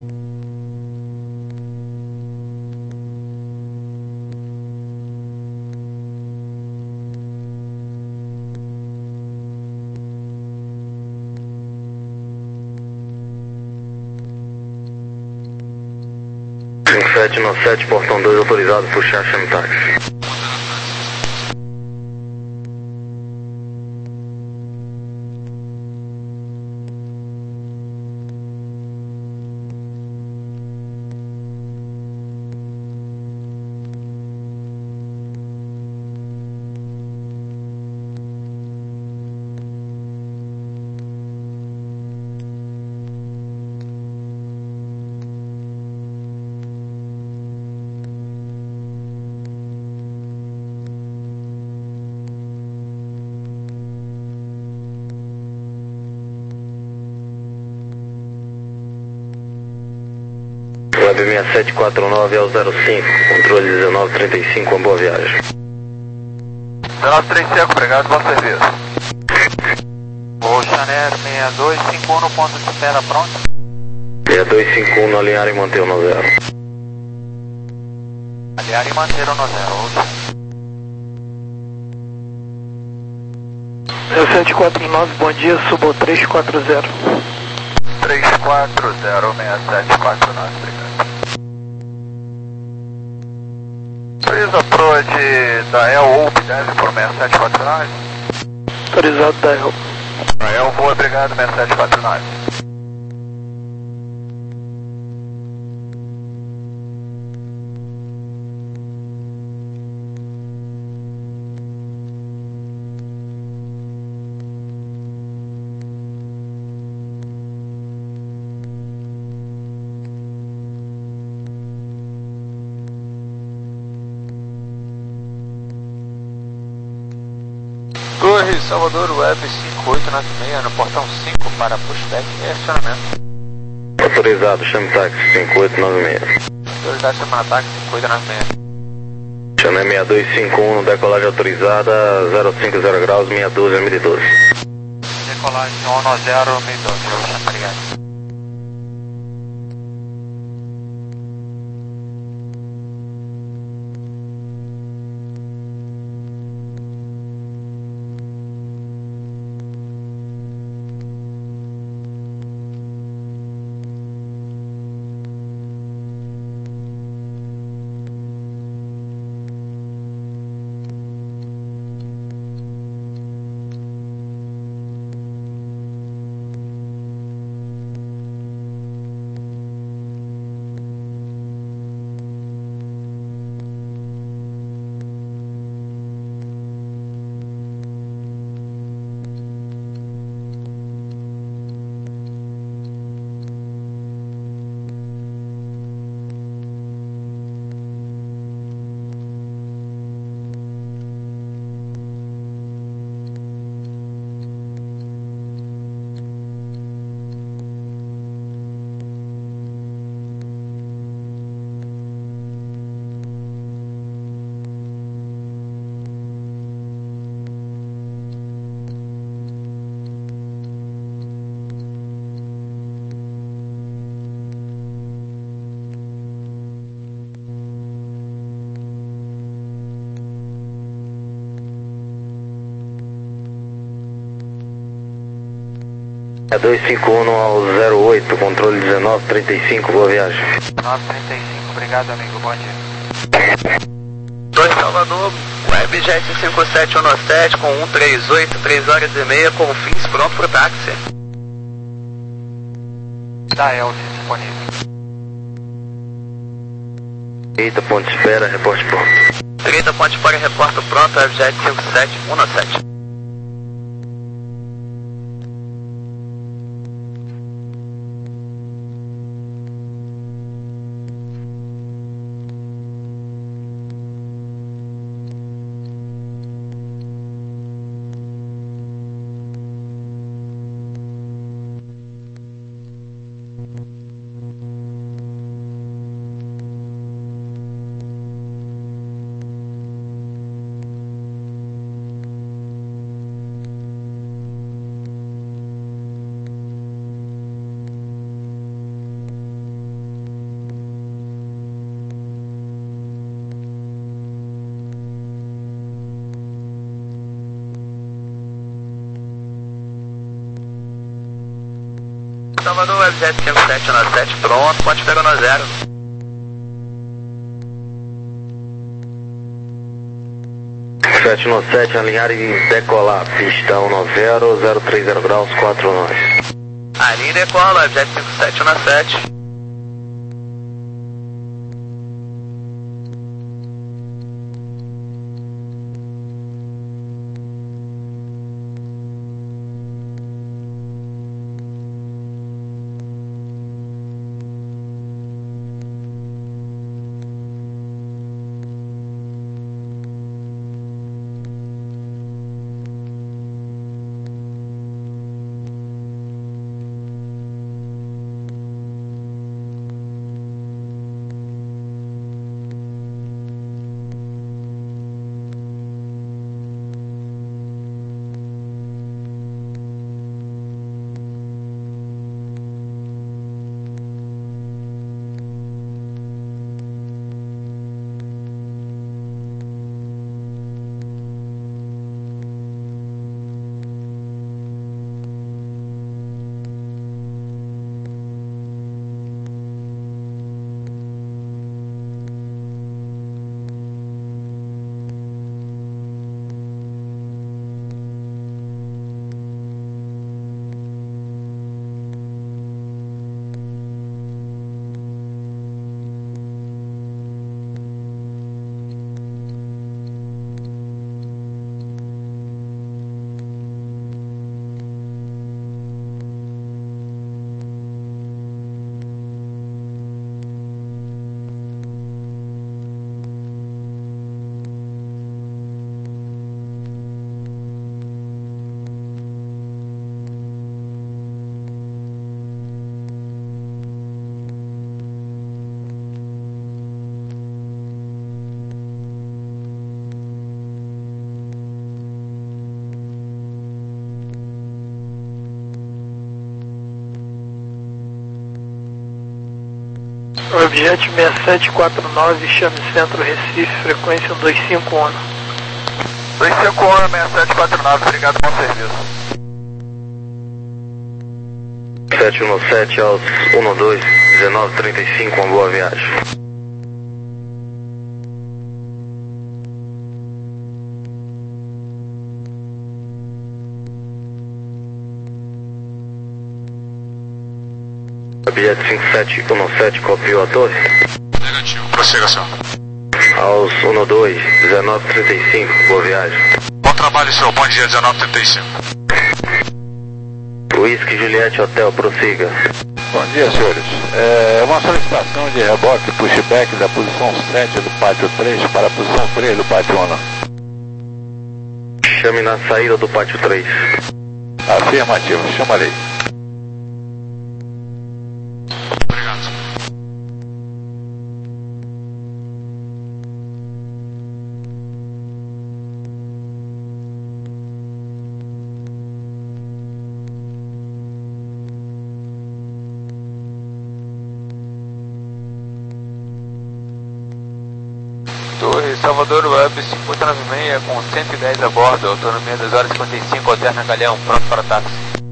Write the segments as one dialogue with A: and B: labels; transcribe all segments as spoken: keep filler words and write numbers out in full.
A: cinco sete nove sete, portão dois autorizado, puxar, chame táxi. Web seis sete quatro nove ao zero cinco, controle dezenove trinta e cinco, uma boa viagem.
B: dezenove trinta e cinco, obrigado, bom serviço. Oceaner seis dois cinco um no ponto de espera, pronto?
A: seis dois cinco um no alinhar e manter o no zero.
B: Alinhar e manter o no zero,
C: zero sete quatro nove, bom dia, subo três quatro zero.
B: três quatro zero seis sete quatro nove, obrigado. Please approach Dael Hope, deve por seis sete quatro nove.
C: Autorizado da Hope.
B: Dael Voa, obrigado, seis sete quatro nove.
D: Torre Salvador Web cinco oito nove seis no portão cinco para pushback e acionamento.
A: Autorizado, chame táxi cinco oito nove seis.
D: Autoridade chamando táxi cinco oito nove seis.
A: Chame seis dois cinco um no decolagem autorizada, zero cinco zero graus, seis doze, mil e doze.
B: Decolagem um no zero, mil e doze, obrigado.
A: seis dois cinco um ao zero oito, controle dezenove trinta e cinco, boa viagem.
B: dezenove trinta e cinco, obrigado amigo, bom dia.
D: Torre Salvador, Webjet cinco sete um sete com um três oito, três horas e meia, com fins pronto para o táxi.
B: Dael disponível.
A: Eita, ponto de espera, reporte pronto.
D: trinta pontos fora, reporto pronto, Webjet cinco sete um sete. Salvador, Webjet cinco sete um sete, pronto, ponte pega no zero.
A: sete nove sete, alinhar e decolar, pista um nove zero, zero três zero graus, quatro nove.
D: Alinha e decola, Webjet cinco sete um sete.
C: Webjet seis sete quatro nove, chame Centro Recife, frequência um dois cinco um.
B: dois cinco um, seis sete quatro nove, obrigado, bom serviço.
A: sete um sete aos um dois, dezenove trinta e cinco, uma boa viagem. Webjet cinco sete um sete, copiou a torre?
E: Negativo, prossiga, senhor.
A: Aos um dois, dezenove trinta e cinco, boa viagem.
E: Bom trabalho, senhor, bom dia, dezenove trinta e cinco.
A: Whisky Juliette Hotel, prossiga.
F: Bom dia, senhores. É uma solicitação de reboque pushback da posição sete do pátio três para a posição três do pátio um.
A: Chame na saída do pátio três.
F: Afirmativo, chamarei.
E: Obrigado.
G: Torre Salvador Web cinco oito nove seis com cento e dez a bordo, autonomia dois horas e cinquenta e cinco, alterna Galeão, pronto para táxi.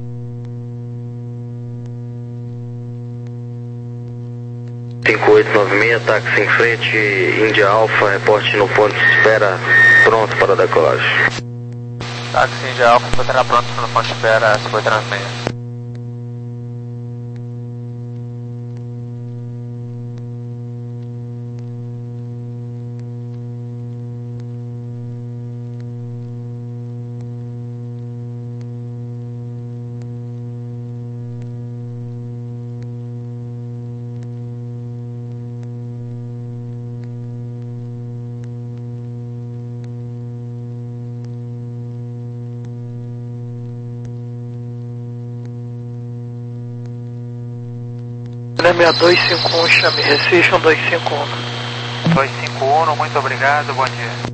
A: cinco oito nove seis, táxi em frente, Índia Alfa, reporte no ponto de espera, pronto para decolagem.
G: Táxi Índia Alfa, estará pronto no ponto de espera cinco oito nove seis.
C: seis dois cinco um, chame Recife um dois cinco um.
B: dois cinco um, muito obrigado, bom dia.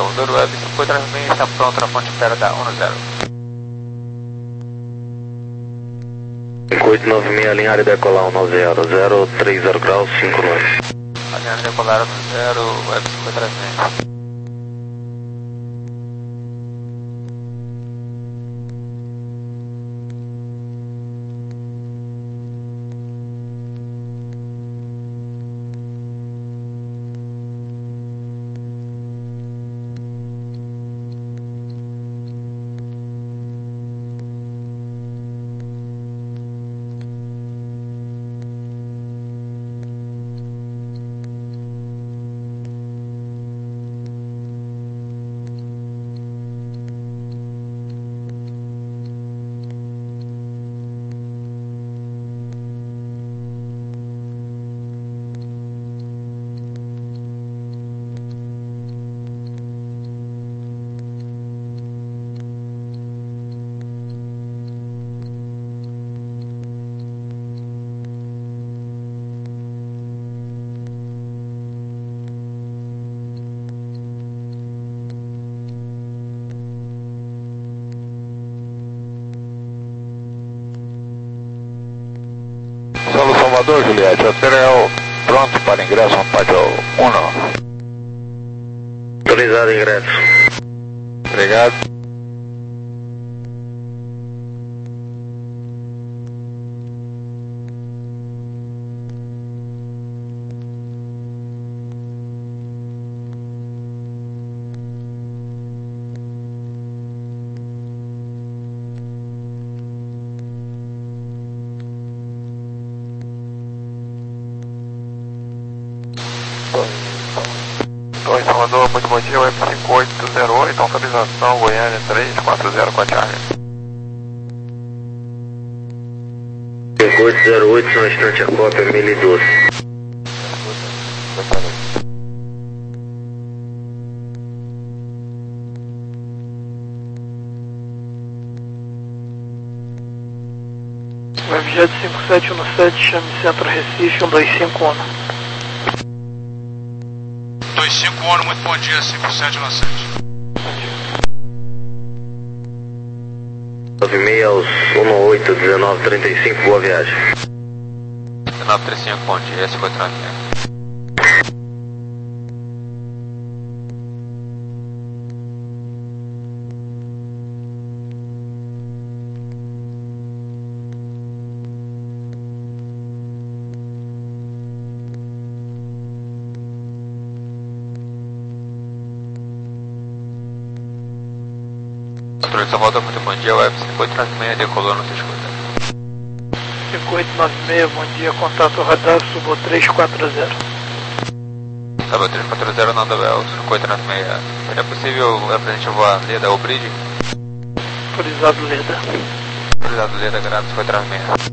G: Salvador Web cinco oito nove seis está pronto na ponte espera da um zero.
A: cinco oito nove seis, alinhar e decolar um nove zero, zero três zero graus, cinco nove.
G: Alinhar e decolar um zero, Web cinco oito nove seis.
F: Solo Salvador, Juliette, hotel pronto para ingresso no pátio um.
A: Autorizado ingresso.
F: Obrigado.
B: Oi, Salvador, muito bom dia, Web cinco oito zero oito, autorização Goiânia três quatro zero com a Charlie.
A: cinco oito zero oito, são instante a cópia, mil e doze.
C: Webjet cinco sete um sete, chame Centro Recife, um dois cinco um.
E: dois cinco um, muito bom dia, cinco sete um sete.
A: nove seis aos um oito, dezenove trinta e cinco, boa viagem.
G: dezenove trinta e cinco, bom dia, cinco oito nove seis. Controle de Salvador, muito bom dia, Web cinco oito nove seis, decolou no seu escuta.
C: cinco oito nove seis, bom dia, contato radar, subo três quatro zero.
G: Subo três quatro zero, Nando Bell, cinco oito nove seis. Seria possível representante voar Leda ou Bridge?
C: Autorizado Leda.
G: Autorizado Leda, grado cinco oito nove seis.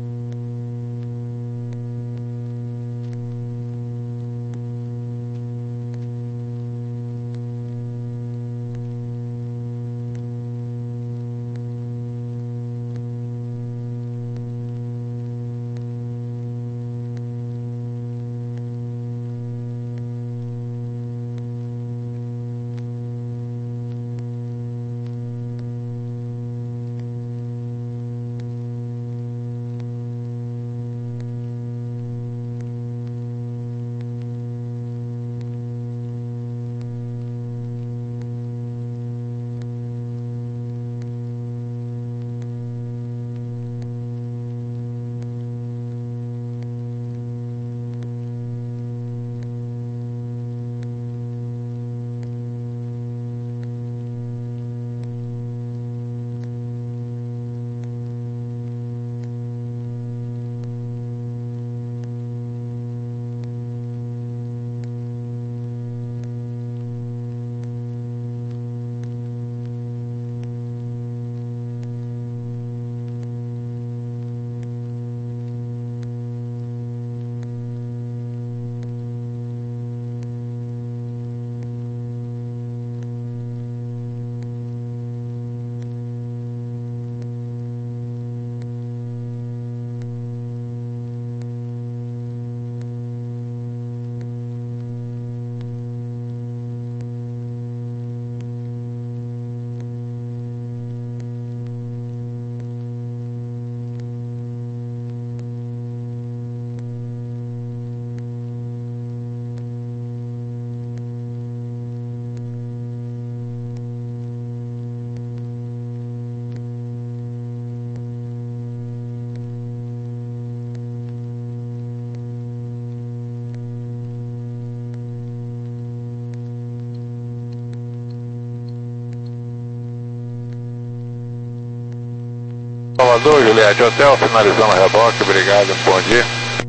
F: Salvador, Juliette Hotel, finalizando o reboque, obrigado, bom dia.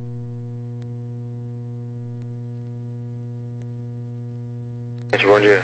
A: Bom dia.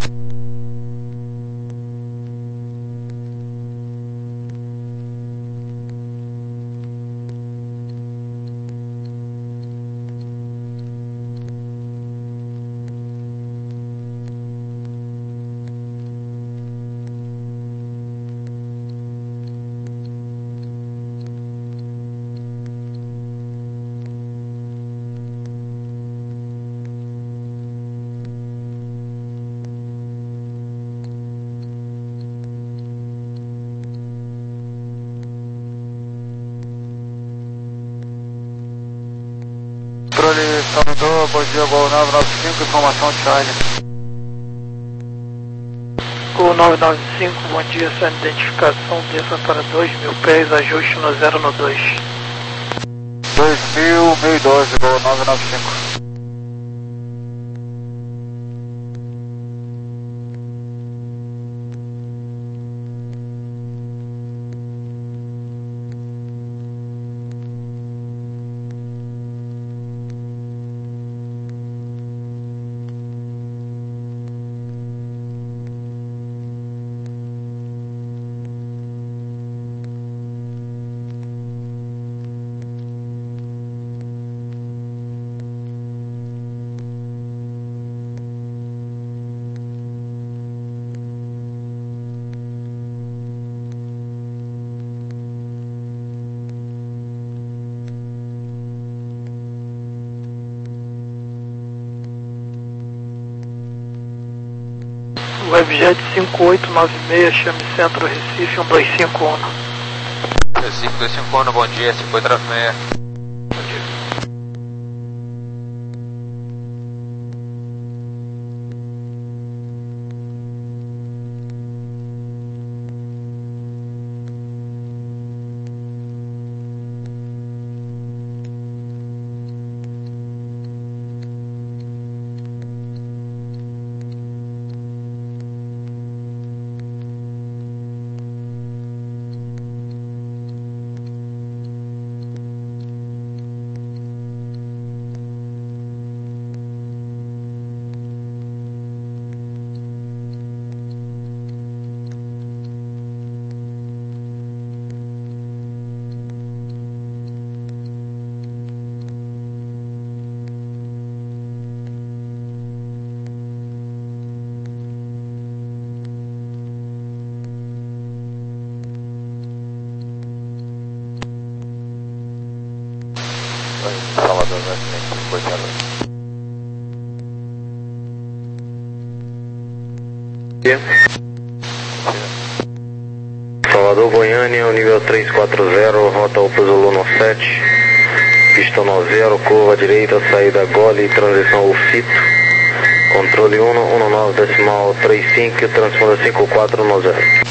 B: Controle Salvador, bom dia, Gol nove nove cinco, informação Charlie.
C: Gol nove nove cinco, bom dia, sua identificação, desça para dois mil pés, ajuste no zero no dois.
B: dois mil, mil e doze, Gol nove nove cinco.
C: Webjet cinco oito nove seis, chame Centro Recife um dois cinco um.
G: Recife dois cinco um, bom dia, cinco oito nove seis. Bom dia.
F: Salvador, vai cinco oito zero
A: oito. Salvador, Goiânia, nível três quatro zero, rota Opus Zulu sete, pista zero, curva direita, saída Gole, transição Ufito, controle um um nove decimal três cinco, transponder cinco quatro um zero.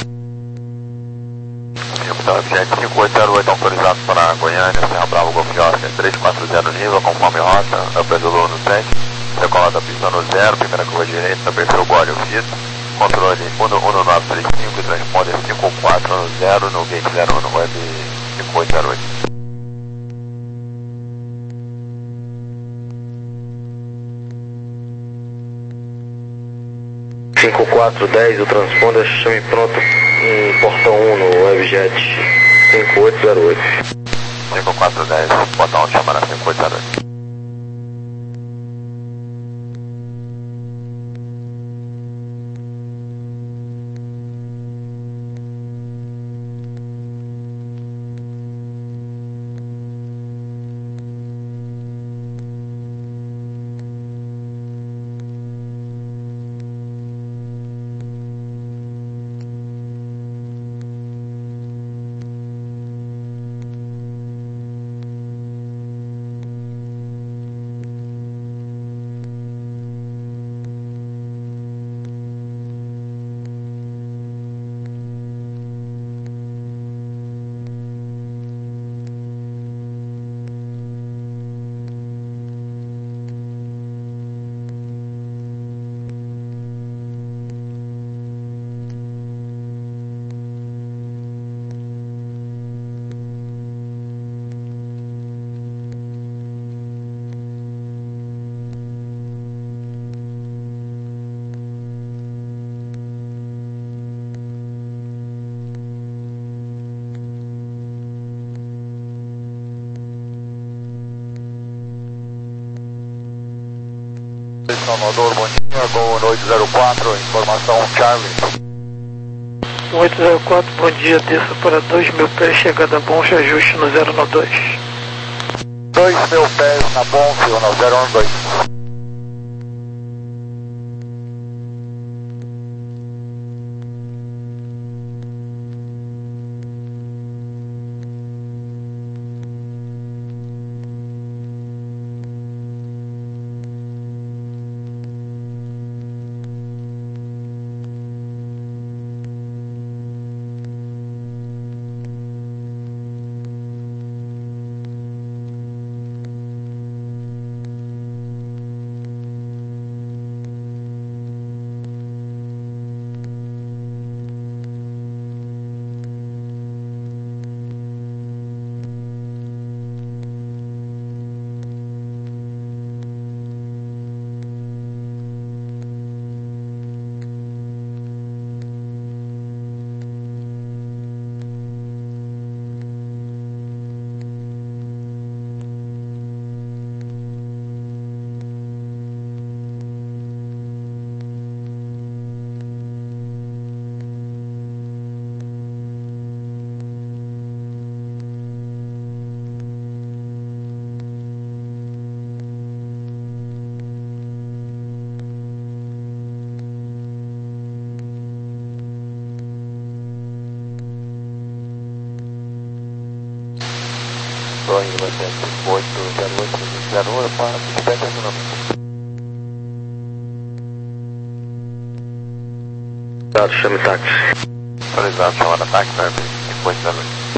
F: cinco oito zero oito autorizado para Goiânia, Serra Bravo, Golf Oscar, três quatro zero nível, conforme rota, Upper Zulu no sete, decola da pista no zero, primeira curva direita, abertura Gole, Ufito, controle um um nove três cinco, transponder cinco quatro um zero no gate zero um, web cinco oito zero oito.
A: cinco quatro dez, o transponder, chame pronto em portão um no Webjet cinco oito zero oito.
F: cinco quatro dez, portão um, chamada cinco oito zero oito.
B: Salvador, bom dia, com oito zero quatro, informação Charlie.
C: oito zero quatro, bom dia, desça para dois mil pés, chegada Bonf, ajuste no zero um dois.
B: dois mil pés na Bonf, no zero um dois.
F: Boeing cinco oito zero oito zero um para satisfeito estacionamento.
A: Dado, chame táxi.
F: Autorizado, chamada táxi, Airbus cinco oito zero oito.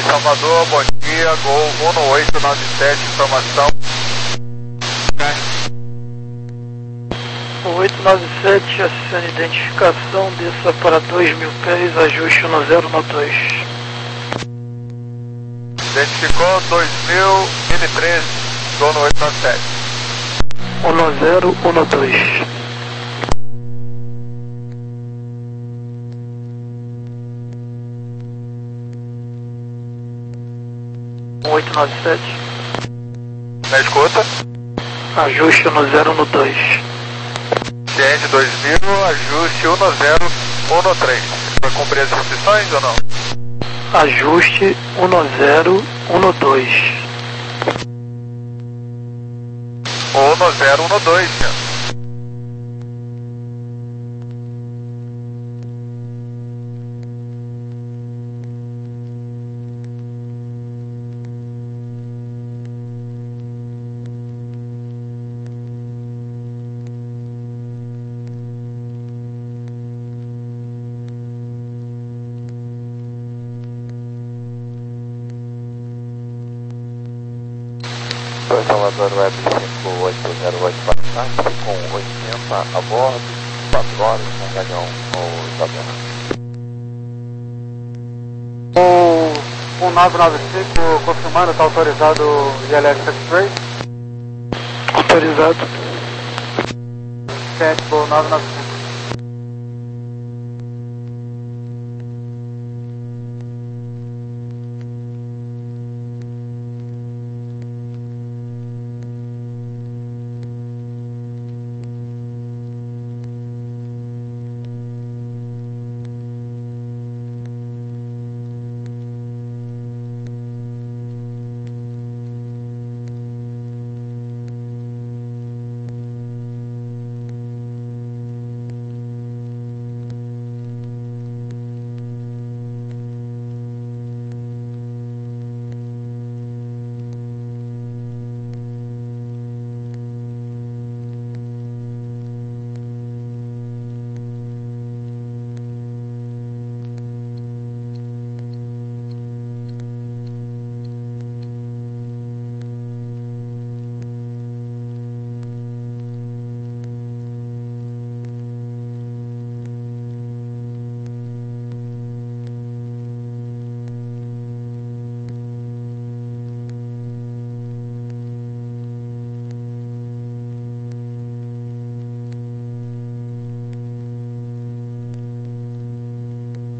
B: Salvador, bom dia, Gol um oito nove sete, informação.
C: oito nove sete, acessione identificação, desça para dois mil pés, ajuste um zero um dois.
B: Identificou dois mil, mil e treze, Gol no oito nove sete.
C: um zero um dois. oito nove sete.
B: Na escuta.
C: Ajuste um zero um dois.
B: Ciente dois mil, ajuste um zero um três. Vai cumprir as restrições ou não?
C: Ajuste um zero um dois.
B: um zero um dois, senhor.
F: Salvador Web cinco oito zero oito para o táxi com oitenta a bordo, quatro horas com galhão ou Isabela.
H: O um nove nove cinco confirmando, está autorizado o I L S X-Ray?
C: Autorizado.
H: sete, nove nove cinco.